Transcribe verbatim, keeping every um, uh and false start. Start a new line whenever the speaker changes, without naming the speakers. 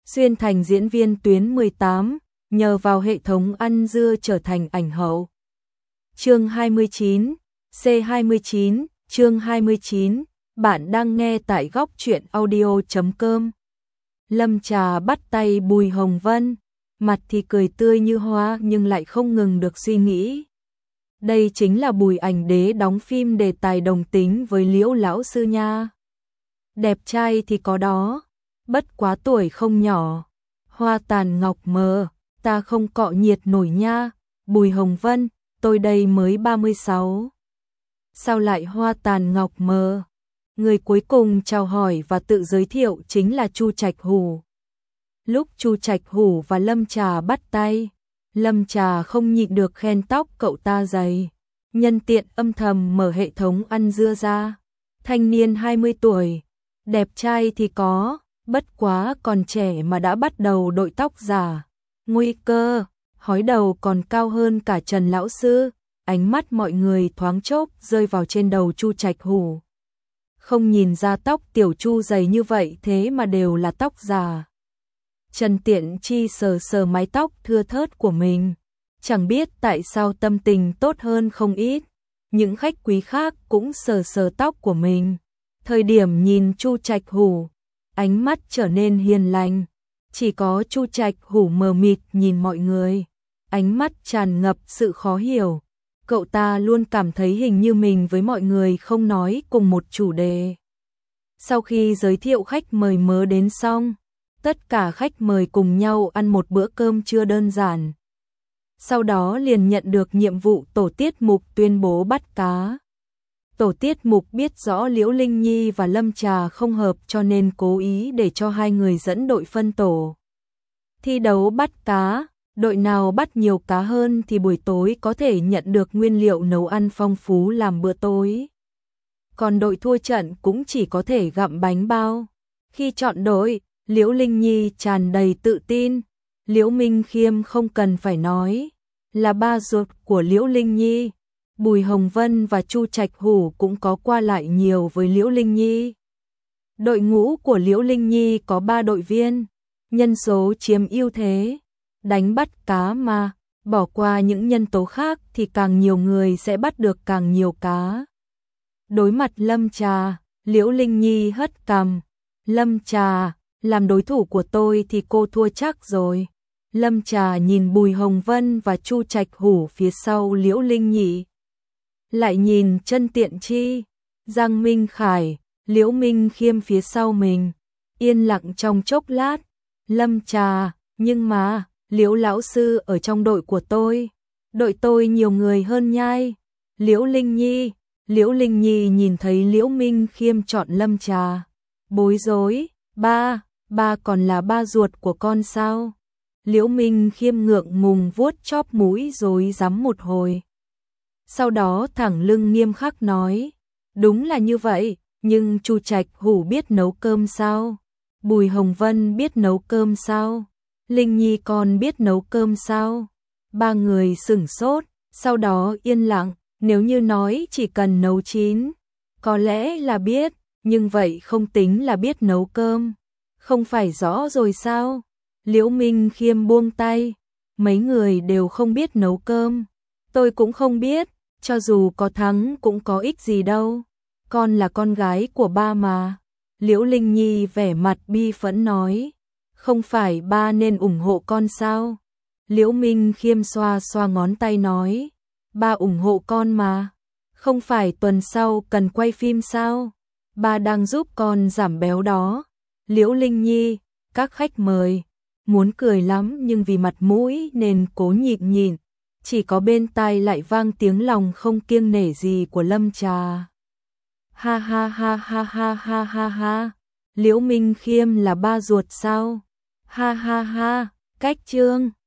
xuyên thành diễn viên tuyến mười tám, nhờ vào hệ thống ăn dưa trở thành ảnh hậu. Chương hai mươi chín, C hai mươi chín, chương hai mươi chín, bạn đang nghe tại góc truyện audio chấm com. Lâm Trà bắt tay Bùi Hồng Vân, mặt thì cười tươi như hoa nhưng lại không ngừng được suy nghĩ. Đây chính là Bùi Ảnh Đế đóng phim đề tài đồng tính với Liễu lão sư nha. Đẹp trai thì có đó, bất quá tuổi không nhỏ. Hoa tàn ngọc mờ, ta không cọ nhiệt nổi nha. Bùi Hồng Vân, tôi đây mới ba mươi sáu. Sao lại hoa tàn ngọc mờ? Người cuối cùng chào hỏi và tự giới thiệu chính là Chu Trạch Hủ. Lúc Chu Trạch Hủ và Lâm Trà bắt tay, Lâm Trà không nhịn được khen tóc cậu ta dày, nhân tiện âm thầm mở hệ thống ăn dưa ra. Thanh niên hai mươi tuổi, đẹp trai thì có, bất quá còn trẻ mà đã bắt đầu đội tóc giả. Nguy cơ, hói đầu còn cao hơn cả Trần lão sư. Ánh mắt mọi người thoáng chốc rơi vào trên đầu Chu Trạch Hủ. Không nhìn ra tóc tiểu Chu dày như vậy thế mà đều là tóc giả. Trần Tiện Chi sờ sờ mái tóc thưa thớt của mình, chẳng biết tại sao tâm tình tốt hơn không ít. Những khách quý khác cũng sờ sờ tóc của mình. Thời điểm nhìn Chu Trạch Hủ, ánh mắt trở nên hiền lành. Chỉ có Chu Trạch Hủ mờ mịt nhìn mọi người, ánh mắt tràn ngập sự khó hiểu. Cậu ta luôn cảm thấy hình như mình với mọi người không nói cùng một chủ đề. Sau khi giới thiệu khách mời mới đến xong, tất cả khách mời cùng nhau ăn một bữa cơm trưa đơn giản. Sau đó liền nhận được nhiệm vụ tổ tiết mục tuyên bố bắt cá. Tổ tiết mục biết rõ Liễu Linh Nhi và Lâm Trà không hợp cho nên cố ý để cho hai người dẫn đội phân tổ. Thi đấu bắt cá, đội nào bắt nhiều cá hơn thì buổi tối có thể nhận được nguyên liệu nấu ăn phong phú làm bữa tối. Còn đội thua trận cũng chỉ có thể gặm bánh bao. Khi chọn đội, Liễu Linh Nhi tràn đầy tự tin. Liễu Minh Khiêm không cần phải nói, là ba ruột của Liễu Linh Nhi. Bùi Hồng Vân và Chu Trạch Hủ cũng có qua lại nhiều với Liễu Linh Nhi. Đội ngũ của Liễu Linh Nhi có ba đội viên, nhân số chiếm ưu thế. Đánh bắt cá mà, bỏ qua những nhân tố khác thì càng nhiều người sẽ bắt được càng nhiều cá. Đối mặt Lâm Trà, Liễu Linh Nhi hất cằm. Lâm Trà, làm đối thủ của tôi thì cô thua chắc rồi. Lâm Trà nhìn Bùi Hồng Vân và Chu Trạch Hủ phía sau Liễu Linh Nhi. Lại nhìn Trần Tiện Chi, Giang Minh Khải, Liễu Minh Khiêm phía sau mình. Yên lặng trong chốc lát. Lâm Trà, nhưng mà, Liễu lão sư ở trong đội của tôi. Đội tôi nhiều người hơn nhai. Liễu Linh Nhi, Liễu Linh Nhi nhìn thấy Liễu Minh Khiêm chọn Lâm Trà. Bối rối, ba, ba còn là ba ruột của con sao? Liễu Minh Khiêm ngượng ngùng vuốt chóp mũi rồi rắm một hồi. Sau đó thẳng lưng nghiêm khắc nói, đúng là như vậy, nhưng Chu Trạch Hủ biết nấu cơm sao? Bùi Hồng Vân biết nấu cơm sao? Linh Nhi con biết nấu cơm sao? Ba người sửng sốt, sau đó yên lặng. Nếu như nói chỉ cần nấu chín, có lẽ là biết, nhưng vậy không tính là biết nấu cơm. Không phải rõ rồi sao? Liễu Minh Khiêm buông tay. Mấy người đều không biết nấu cơm. Tôi cũng không biết, cho dù có thắng cũng có ích gì đâu. Con là con gái của ba mà. Liễu Linh Nhi vẻ mặt bi phẫn nói. Không phải ba nên ủng hộ con sao? Liễu Minh Khiêm xoa xoa ngón tay nói. Ba ủng hộ con mà. Không phải tuần sau cần quay phim sao? Ba đang giúp con giảm béo đó. Liễu Linh Nhi, các khách mời, muốn cười lắm nhưng vì mặt mũi nên cố nhịn nhịn. Chỉ có bên tai lại vang tiếng lòng không kiêng nể gì của Lâm Trà. Ha ha ha ha ha ha ha ha. Liễu Minh Khiêm là ba ruột sao? Ha ha ha, cách trương.